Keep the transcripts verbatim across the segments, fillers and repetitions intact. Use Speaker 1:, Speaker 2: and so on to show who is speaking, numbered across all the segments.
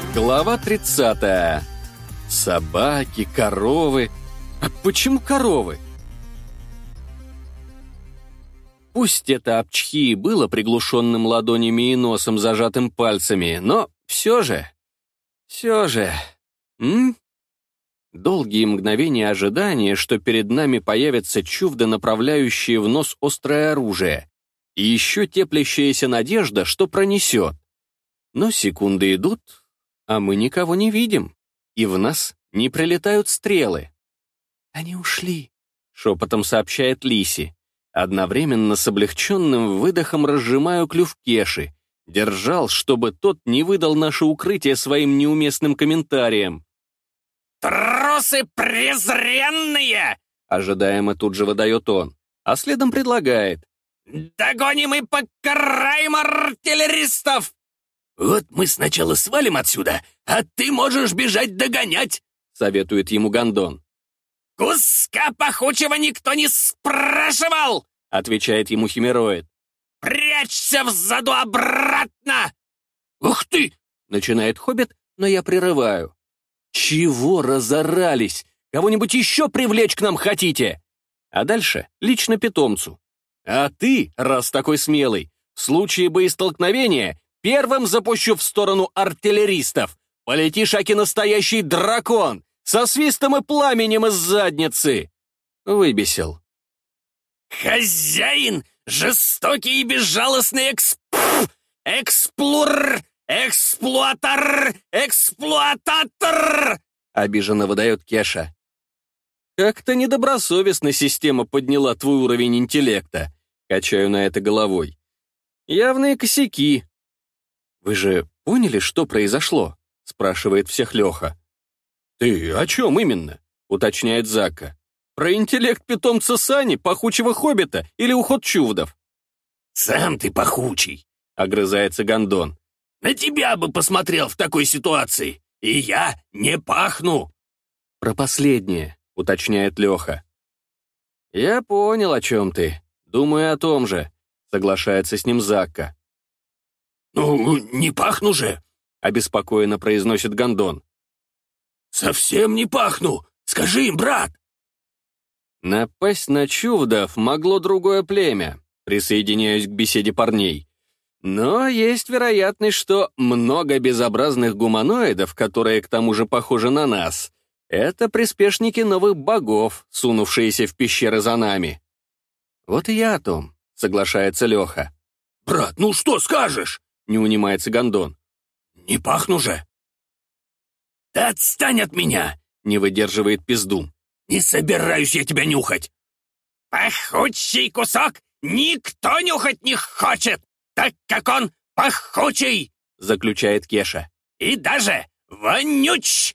Speaker 1: Глава тридцатая. Собаки, коровы. А почему коровы? Пусть это апчхи и было приглушенным ладонями и носом, зажатым пальцами, но все же... Все же... М? Долгие мгновения ожидания, что перед нами появятся чувда, направляющие в нос острое оружие, и еще теплящаяся надежда, что пронесет. Но секунды идут, а мы никого не видим, и в нас не прилетают стрелы. «Они ушли», — шепотом сообщает Лиси. Одновременно с облегченным выдохом разжимаю клюв Кеши. Держал, чтобы тот не выдал наше укрытие своим неуместным комментарием.
Speaker 2: «Трусы презренные!» —
Speaker 1: ожидаемо тут же выдает он, а следом предлагает.
Speaker 2: «Догоним и покараем артиллеристов!»
Speaker 3: «Вот мы сначала свалим отсюда, а ты можешь бежать догонять», —
Speaker 1: советует ему Гондон.
Speaker 2: «Куска пахучего никто не спрашивал!»
Speaker 1: — отвечает ему Химероид.
Speaker 2: «Прячься взаду обратно!»
Speaker 3: «Ух ты!»
Speaker 1: — начинает Хоббит, но я прерываю. «Чего разорались? Кого-нибудь еще привлечь к нам хотите?» А дальше лично питомцу. «А ты, раз такой смелый, в случае боестолкновения первым запущу в сторону артиллеристов. Полетишь, аки настоящий дракон, со свистом и пламенем из задницы!» Выбесил.
Speaker 2: «Хозяин, жестокий и безжалостный эксп... эксплур... эксплуатор... эксплуататор!»
Speaker 1: Обиженно выдает Кеша. «Как-то недобросовестно система подняла твой уровень интеллекта», качаю на это головой. «Явные косяки». «Вы же поняли, что произошло?» спрашивает всех Леха. «Ты о чем именно?» уточняет Закка. «Про интеллект питомца Сани, пахучего хоббита или уход чувдов?»
Speaker 3: «Сам ты пахучий»,
Speaker 1: — огрызается Гондон.
Speaker 3: «На тебя бы посмотрел в такой ситуации, и я не пахну».
Speaker 1: «Про последнее», — уточняет Леха. «Я понял, о чем ты. Думаю о том же», — соглашается с ним Закка.
Speaker 3: «Ну, не пахну же»,
Speaker 1: — обеспокоенно произносит Гондон.
Speaker 3: «Совсем не пахну. Скажи им, брат».
Speaker 1: Напасть на чувдов могло другое племя, присоединяюсь к беседе парней. Но есть вероятность, что много безобразных гуманоидов, которые к тому же похожи на нас, это приспешники новых богов, сунувшиеся в пещеры за нами. Вот и я о том, соглашается Леха.
Speaker 3: «Брат, ну что скажешь?»
Speaker 1: Не унимается Гондон.
Speaker 3: «Не пахну же». «Да отстань от меня!»
Speaker 1: Не выдерживает Пиздун.
Speaker 3: «Не собираюсь я тебя нюхать!»
Speaker 2: «Пахучий кусок никто нюхать не хочет, так как он пахучий!»
Speaker 1: заключает Кеша.
Speaker 2: «И даже вонюч!»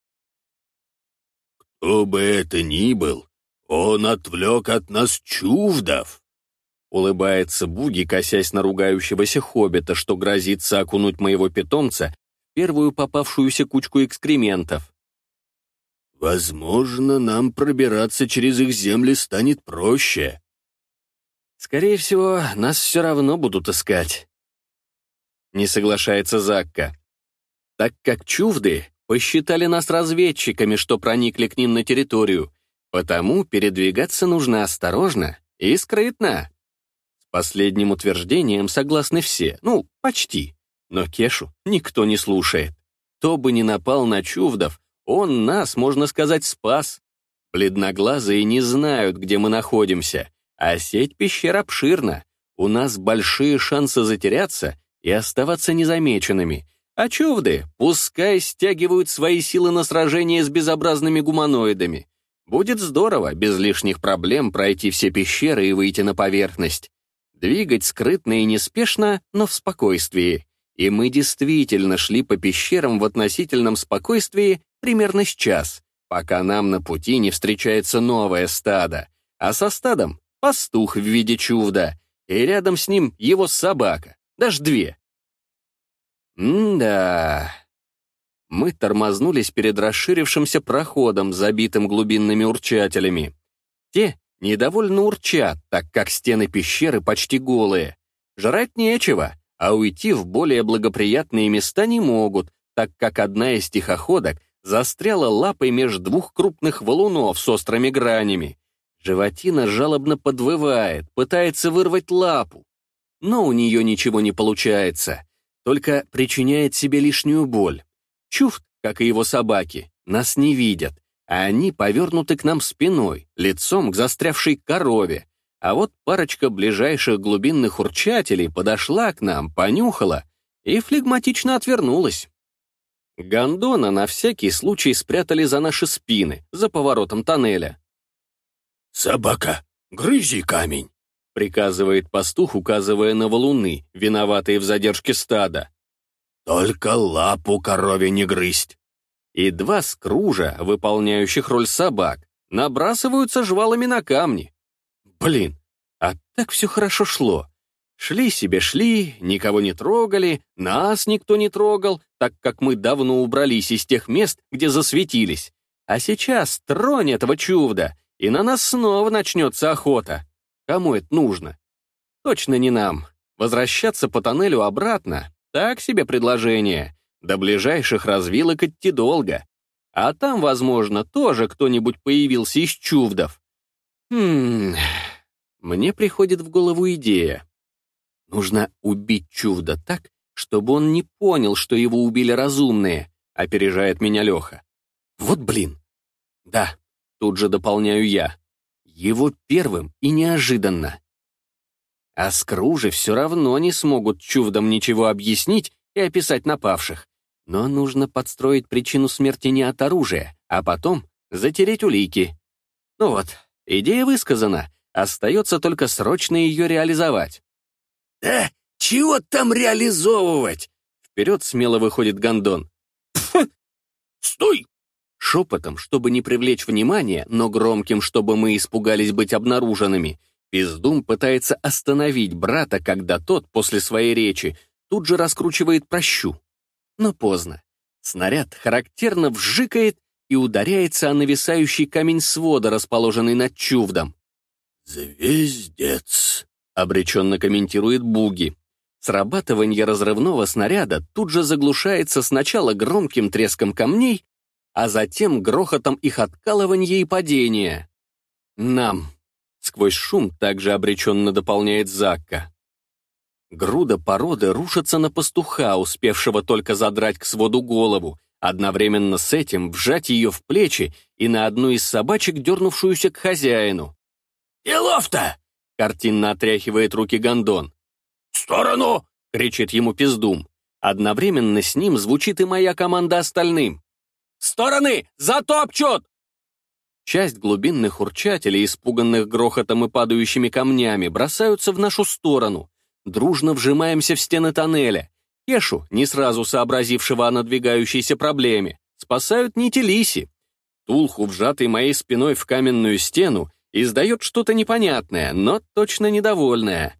Speaker 3: «Кто бы это ни был, он отвлек от нас чувдов!»
Speaker 1: Улыбается Буги, косясь на ругающегося хоббита, что грозится окунуть моего питомца в первую попавшуюся кучку экскрементов.
Speaker 3: «Возможно, нам пробираться через их земли станет проще».
Speaker 1: «Скорее всего, нас все равно будут искать». Не соглашается Закка. Так как чувды посчитали нас разведчиками, что проникли к ним на территорию, потому передвигаться нужно осторожно и скрытно. С последним утверждением согласны все, ну, почти. Но Кешу никто не слушает. Кто бы ни напал на чувдов, он нас, можно сказать, спас. Бледноглазые не знают, где мы находимся, а сеть пещер обширна. У нас большие шансы затеряться и оставаться незамеченными. А чувды пускай стягивают свои силы на сражение с безобразными гуманоидами. Будет здорово без лишних проблем пройти все пещеры и выйти на поверхность. Двигать скрытно и неспешно, но в спокойствии. И мы действительно шли по пещерам в относительном спокойствии примерно с час, пока нам на пути не встречается новое стадо, а со стадом — пастух в виде чувда, и рядом с ним его собака, даже две. М-да. Мы тормознулись перед расширившимся проходом, забитым глубинными урчателями. Те недовольно урчат, так как стены пещеры почти голые. Жрать нечего, а уйти в более благоприятные места не могут, так как одна из тихоходок застряла лапой между двух крупных валунов с острыми гранями. Животина жалобно подвывает, пытается вырвать лапу, но у нее ничего не получается, только причиняет себе лишнюю боль. Чуфт, как и его собаки, нас не видят, а они повернуты к нам спиной, лицом к застрявшей корове. А вот парочка ближайших глубинных урчателей подошла к нам, понюхала и флегматично отвернулась. Гондона на всякий случай спрятали за наши спины, за поворотом тоннеля.
Speaker 3: «Собака, грызи камень!»
Speaker 1: — приказывает пастух, указывая на валуны, виноватые в задержке стада.
Speaker 3: «Только лапу корове не грызть!»
Speaker 1: И два скружа, выполняющих роль собак, набрасываются жвалами на камни. Блин, а так все хорошо шло. Шли себе шли, никого не трогали, нас никто не трогал, так как мы давно убрались из тех мест, где засветились. А сейчас тронь этого чувда, и на нас снова начнется охота. Кому это нужно? Точно не нам. Возвращаться по тоннелю обратно — так себе предложение. До ближайших развилок идти долго. А там, возможно, тоже кто-нибудь появился из чувдов. Хм... Мне приходит в голову идея. Нужно убить чувда так, чтобы он не понял, что его убили разумные, опережает меня Леха. Вот блин. Да, тут же дополняю я. Его первым и неожиданно. А скружи все равно не смогут чувдам ничего объяснить и описать напавших. Но нужно подстроить причину смерти не от оружия, а потом затереть улики. Ну вот, идея высказана, остается только срочно ее реализовать.
Speaker 3: «Да чего там реализовывать?»
Speaker 1: Вперед смело выходит Гондон.
Speaker 3: «Стой!»
Speaker 1: Шепотом, чтобы не привлечь внимания, но громким, чтобы мы испугались быть обнаруженными, Пиздум пытается остановить брата, когда тот, после своей речи, тут же раскручивает пращу. Но поздно. Снаряд характерно вжикает и ударяется о нависающий камень свода, расположенный над чувдом.
Speaker 3: «Звездец»,
Speaker 1: — обреченно комментирует Буги. Срабатывание разрывного снаряда тут же заглушается сначала громким треском камней, а затем грохотом их откалывания и падения. «Нам», — сквозь шум также обреченно дополняет Закка. Груда породы рушится на пастуха, успевшего только задрать к своду голову, одновременно с этим вжать ее в плечи и на одну из собачек, дернувшуюся к хозяину.
Speaker 3: «Делов-то!»
Speaker 1: — картинно отряхивает руки Гондон.
Speaker 3: «В сторону!»
Speaker 1: — кричит ему Пиздум. Одновременно с ним звучит и моя команда остальным. «Стороны! Затопчут!» Часть глубинных урчателей, испуганных грохотом и падающими камнями, бросаются в нашу сторону. Дружно вжимаемся в стены тоннеля. Кешу, не сразу сообразившего о надвигающейся проблеме, спасают нити Лиси. Тулху, вжатый моей спиной в каменную стену, издает что-то непонятное, но точно недовольное.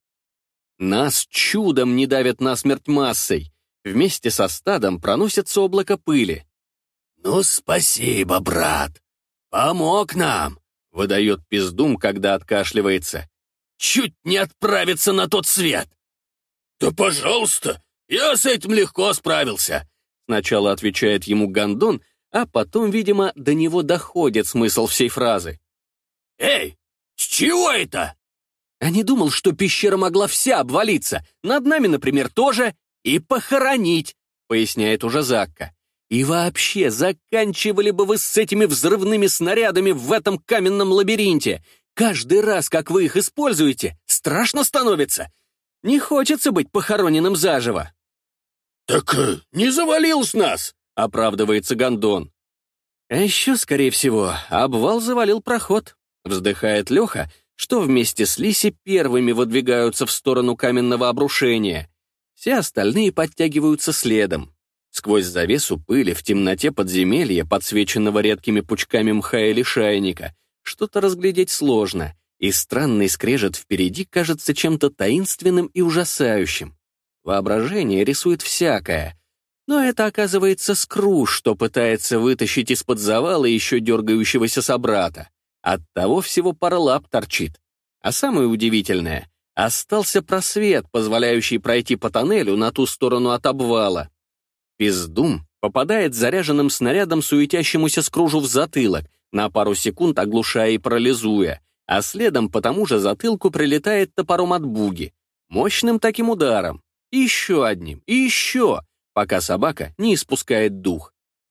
Speaker 1: Нас чудом не давят насмерть массой. Вместе со стадом проносится облако пыли.
Speaker 3: «Ну, спасибо, брат. Помог нам», —
Speaker 1: выдает Пиздум, когда откашливается.
Speaker 3: «Чуть не отправиться на тот свет». «Да пожалуйста, я с этим легко справился»,
Speaker 1: — сначала отвечает ему Гондон, а потом, видимо, до него доходит смысл всей фразы.
Speaker 3: «Эй, с чего это?»
Speaker 1: А не думал, что пещера могла вся обвалиться, над нами, например, тоже, и похоронить, поясняет уже Закка. И вообще, заканчивали бы вы с этими взрывными снарядами в этом каменном лабиринте. Каждый раз, как вы их используете, страшно становится. Не хочется быть похороненным заживо.
Speaker 3: «Так э, не завалил с нас»,
Speaker 1: — оправдывается Гондон. А еще, скорее всего, обвал завалил проход, вздыхает Леха, что вместе с Лиси первыми выдвигаются в сторону каменного обрушения. Все остальные подтягиваются следом. Сквозь завесу пыли в темноте подземелья, подсвеченного редкими пучками мха или шайника, что-то разглядеть сложно, и странный скрежет впереди кажется чем-то таинственным и ужасающим. Воображение рисует всякое, но это, оказывается, скруж, что пытается вытащить из-под завала еще дергающегося собрата. Оттого всего пара лап торчит. А самое удивительное — остался просвет, позволяющий пройти по тоннелю на ту сторону от обвала. Пиздум попадает заряженным снарядом суетящемуся скружу в затылок, на пару секунд оглушая и парализуя, а следом по тому же затылку прилетает топором от буги. Мощным таким ударом. И еще одним, и еще, пока собака не испускает дух.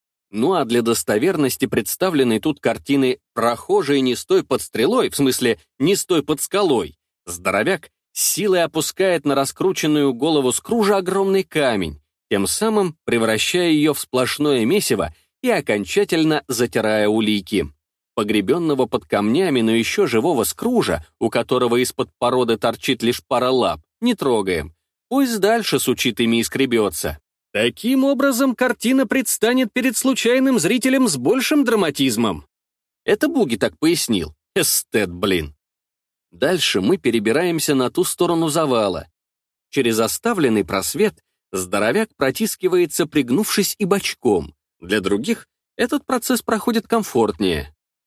Speaker 1: Ну а для достоверности представленной тут картины «Прохожий, не стой под стрелой», в смысле «не стой под скалой», здоровяк силой опускает на раскрученную голову Скружа огромный камень, тем самым превращая ее в сплошное месиво и окончательно затирая улики. Погребенного под камнями, но еще живого Скружа, у которого из-под породы торчит лишь пара лап, не трогаем. Пусть дальше сучит ими и скребется. Таким образом, картина предстанет перед случайным зрителем с большим драматизмом. Это Буги так пояснил. Эстет, блин. Дальше мы перебираемся на ту сторону завала. Через оставленный просвет здоровяк протискивается, пригнувшись и бочком. Для других этот процесс проходит комфортнее.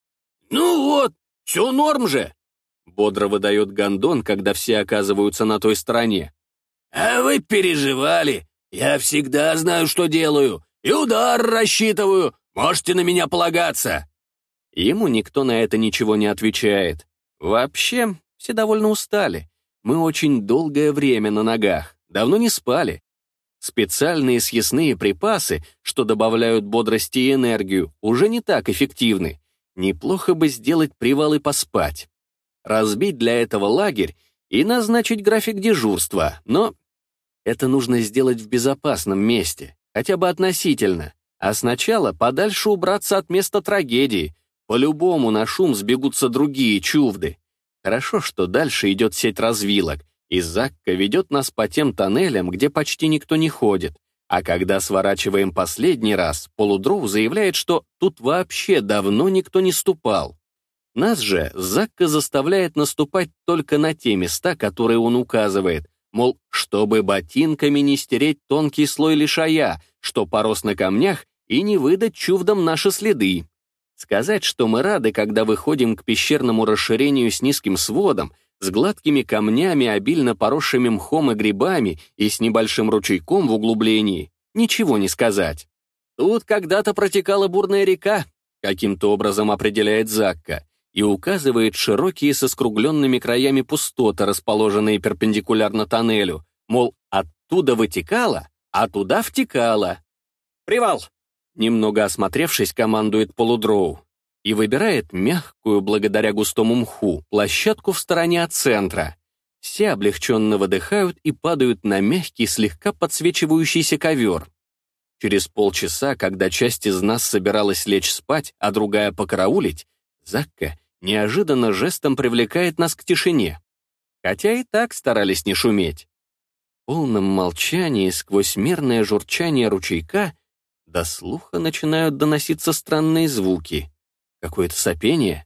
Speaker 1: «Ну вот, все норм же!» — бодро выдает гондон, когда все оказываются на той стороне. «А вы переживали! Я всегда знаю, что делаю, и удар рассчитываю, можете на меня полагаться!» Ему никто на это ничего не отвечает. Вообще, все довольно устали. Мы очень долгое время на ногах, давно не спали. Специальные съестные припасы, что добавляют бодрости и энергию, уже не так эффективны. Неплохо бы сделать привал и поспать. Разбить для этого лагерь и назначить график дежурства, но это нужно сделать в безопасном месте, хотя бы относительно, а сначала подальше убраться от места трагедии. По-любому на шум сбегутся другие чувды. Хорошо, что дальше идет сеть развилок, и Закка ведет нас по тем тоннелям, где почти никто не ходит. А когда сворачиваем последний раз, Полудроу заявляет, что тут вообще давно никто не ступал. Нас же Закка заставляет наступать только на те места, которые он указывает, мол, чтобы ботинками не стереть тонкий слой лишая, что порос на камнях, и не выдать чувдам наши следы. Сказать, что мы рады, когда выходим к пещерному расширению с низким сводом, с гладкими камнями, обильно поросшими мхом и грибами и с небольшим ручейком в углублении, ничего не сказать. Тут когда-то протекала бурная река, каким-то образом определяет Закка, и указывает широкие со скругленными краями пустоты, расположенные перпендикулярно тоннелю, мол, оттуда вытекала, а туда втекала. «Привал!» Немного осмотревшись, командует Полудроу и выбирает мягкую, благодаря густому мху, площадку в стороне от центра. Все облегченно выдыхают и падают на мягкий, слегка подсвечивающийся ковер. Через полчаса, когда часть из нас собиралась лечь спать, а другая покараулить, Закка неожиданно жестом привлекает нас к тишине. Хотя и так старались не шуметь. В полном молчании, сквозь мерное журчание ручейка, до слуха начинают доноситься странные звуки. Какое-то сопение.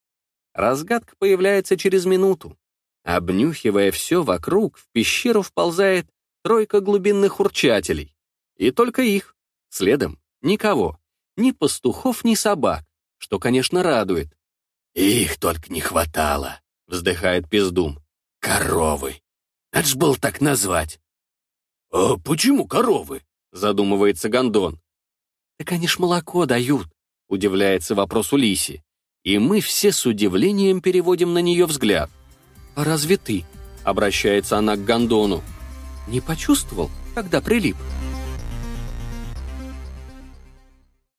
Speaker 1: Разгадка появляется через минуту. Обнюхивая все вокруг, в пещеру вползает тройка глубинных урчателей. И только их. Следом никого. Ни пастухов, ни собак. Что, конечно, радует. «Их только не хватало», — вздыхает Пиздум. «Коровы. Надо ж было так назвать». «А почему коровы?» — задумывается Гондон. «Так они ж молоко дают», — удивляется вопросу Лиси. И мы все с удивлением переводим на нее взгляд. «А разве ты?» — обращается она к Гондону. «Не почувствовал, когда прилип?»